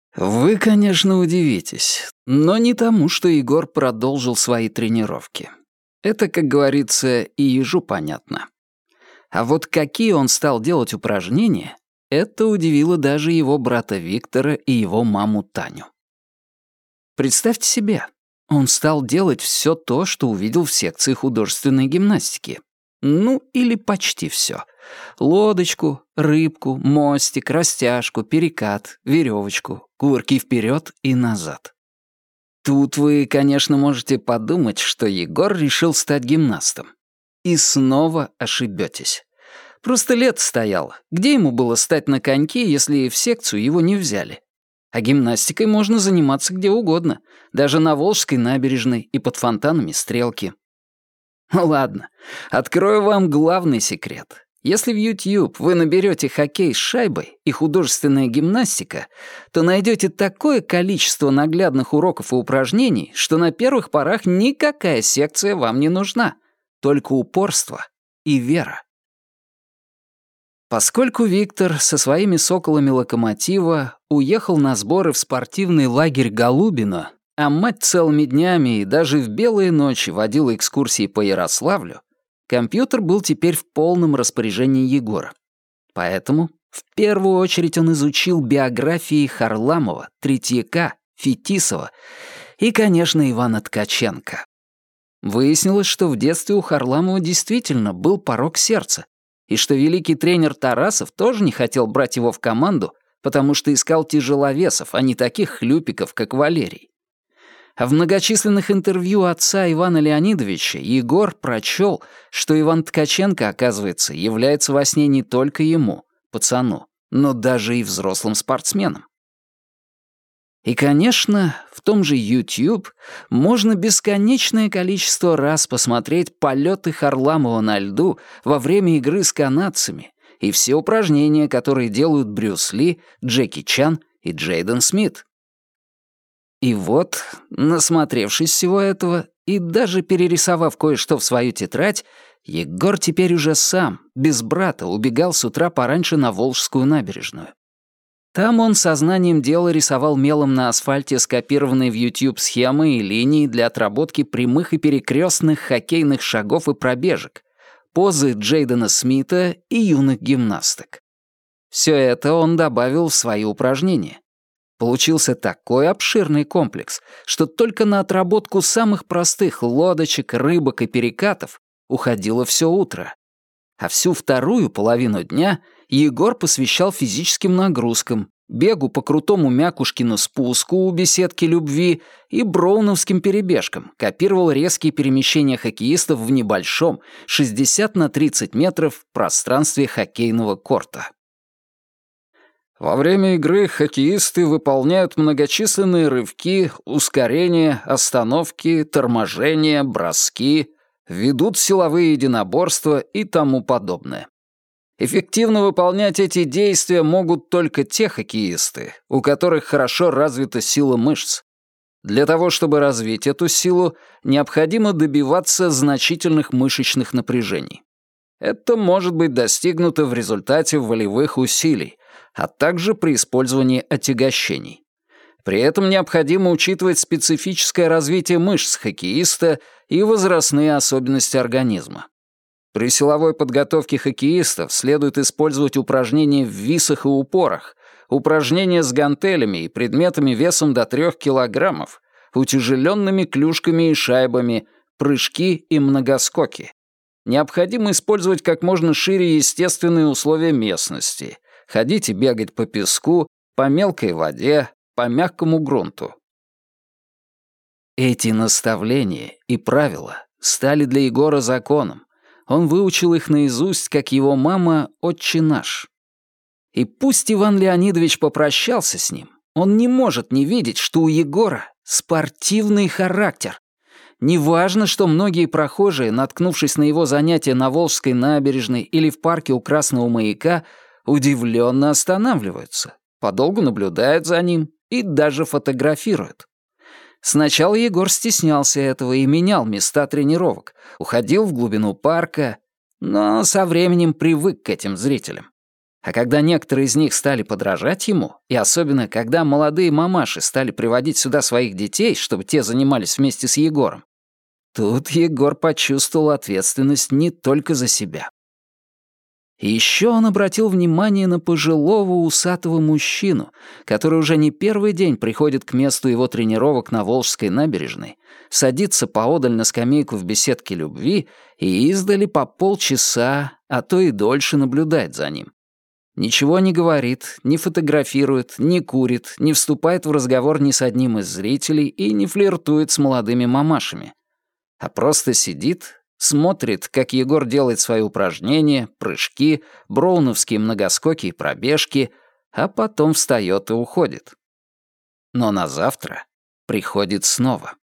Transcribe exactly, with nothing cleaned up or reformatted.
Вы, конечно, удивитесь, но не тому, что Егор продолжил свои тренировки. Это, как говорится, и ежу понятно. А вот какие он стал делать упражнения, это удивило даже его брата Виктора и его маму Таню. Представьте себе, он стал делать все то, что увидел в секции художественной гимнастики. Ну, или почти все. Лодочку, рыбку, мостик, растяжку, перекат, веревочку, кувырки вперед и назад. Тут вы, конечно, можете подумать, что Егор решил стать гимнастом. И снова ошибетесь. Просто лето стояло. Где ему было стать на коньки, если в секцию его не взяли? А гимнастикой можно заниматься где угодно, даже на Волжской набережной и под фонтанами Стрелки. Ну ладно, открою вам главный секрет. Если в YouTube вы наберете хоккей с шайбой и художественная гимнастика, то найдете такое количество наглядных уроков и упражнений, что на первых порах никакая секция вам не нужна, только упорство и вера. Поскольку Виктор со своими соколами «Локомотива» уехал на сборы в спортивный лагерь Голубино, а мать целыми днями и даже в белые ночи водила экскурсии по Ярославлю, компьютер был теперь в полном распоряжении Егора. Поэтому в первую очередь он изучил биографии Харламова, Третьяка, Фетисова и, конечно, Ивана Ткаченко. Выяснилось, что в детстве у Харламова действительно был порок сердца, и что великий тренер Тарасов тоже не хотел брать его в команду, потому что искал тяжеловесов, а не таких хлюпиков, как Валерий. А в многочисленных интервью отца Ивана Леонидовича Егор прочел, что Иван Ткаченко, оказывается, является во сне не только ему, пацану, но даже и взрослым спортсменом. И, конечно, в том же YouTube можно бесконечное количество раз посмотреть полеты Харламова на льду во время игры с канадцами и все упражнения, которые делают Брюс Ли, Джеки Чан и Джейден Смит. И вот, насмотревшись всего этого и даже перерисовав кое-что в свою тетрадь, Егор теперь уже сам, без брата, убегал с утра пораньше на Волжскую набережную. Там он сознанием дела рисовал мелом на асфальте скопированные в YouTube схемы и линии для отработки прямых и перекрестных хоккейных шагов и пробежек, позы Джейдена Смита и юных гимнасток. Все это он добавил в свои упражнения. Получился такой обширный комплекс, что только на отработку самых простых лодочек, рыбок и перекатов уходило все утро. А всю вторую половину дня Егор посвящал физическим нагрузкам, бегу по крутому Мякушкину спуску у беседки любви и броуновским перебежкам, копировал резкие перемещения хоккеистов в небольшом, шестьдесят на тридцать метров, пространстве хоккейного корта. Во время игры хоккеисты выполняют многочисленные рывки, ускорения, остановки, торможения, броски, ведут силовые единоборства и тому подобное. Эффективно выполнять эти действия могут только те хоккеисты, у которых хорошо развита сила мышц. Для того, чтобы развить эту силу, необходимо добиваться значительных мышечных напряжений. Это может быть достигнуто в результате волевых усилий, а также при использовании отягощений. При этом необходимо учитывать специфическое развитие мышц хоккеиста и возрастные особенности организма. При силовой подготовке хоккеистов следует использовать упражнения в висах и упорах, упражнения с гантелями и предметами весом до трёх килограммов, утяжеленными клюшками и шайбами, прыжки и многоскоки. Необходимо использовать как можно шире естественные условия местности, ходить и бегать по песку, по мелкой воде, по мягкому грунту. Эти наставления и правила стали для Егора законом. Он выучил их наизусть, как его мама «Отче наш». И пусть Иван Леонидович попрощался с ним, он не может не видеть, что у Егора спортивный характер. Неважно, что многие прохожие, наткнувшись на его занятия на Волжской набережной или в парке у Красного маяка, удивленно останавливаются, подолгу наблюдают за ним и даже фотографируют. Сначала Егор стеснялся этого и менял места тренировок, уходил в глубину парка, но со временем привык к этим зрителям. А когда некоторые из них стали подражать ему, и особенно когда молодые мамаши стали приводить сюда своих детей, чтобы те занимались вместе с Егором, тут Егор почувствовал ответственность не только за себя. И еще он обратил внимание на пожилого усатого мужчину, который уже не первый день приходит к месту его тренировок на Волжской набережной, садится поодаль на скамейку в беседке любви и издали по полчаса, а то и дольше наблюдает за ним. Ничего не говорит, не фотографирует, не курит, не вступает в разговор ни с одним из зрителей и не флиртует с молодыми мамашами, а просто сидит, смотрит, как Егор делает свои упражнения, прыжки, броуновские многоскоки и пробежки, а потом встает и уходит. Но на завтра приходит снова.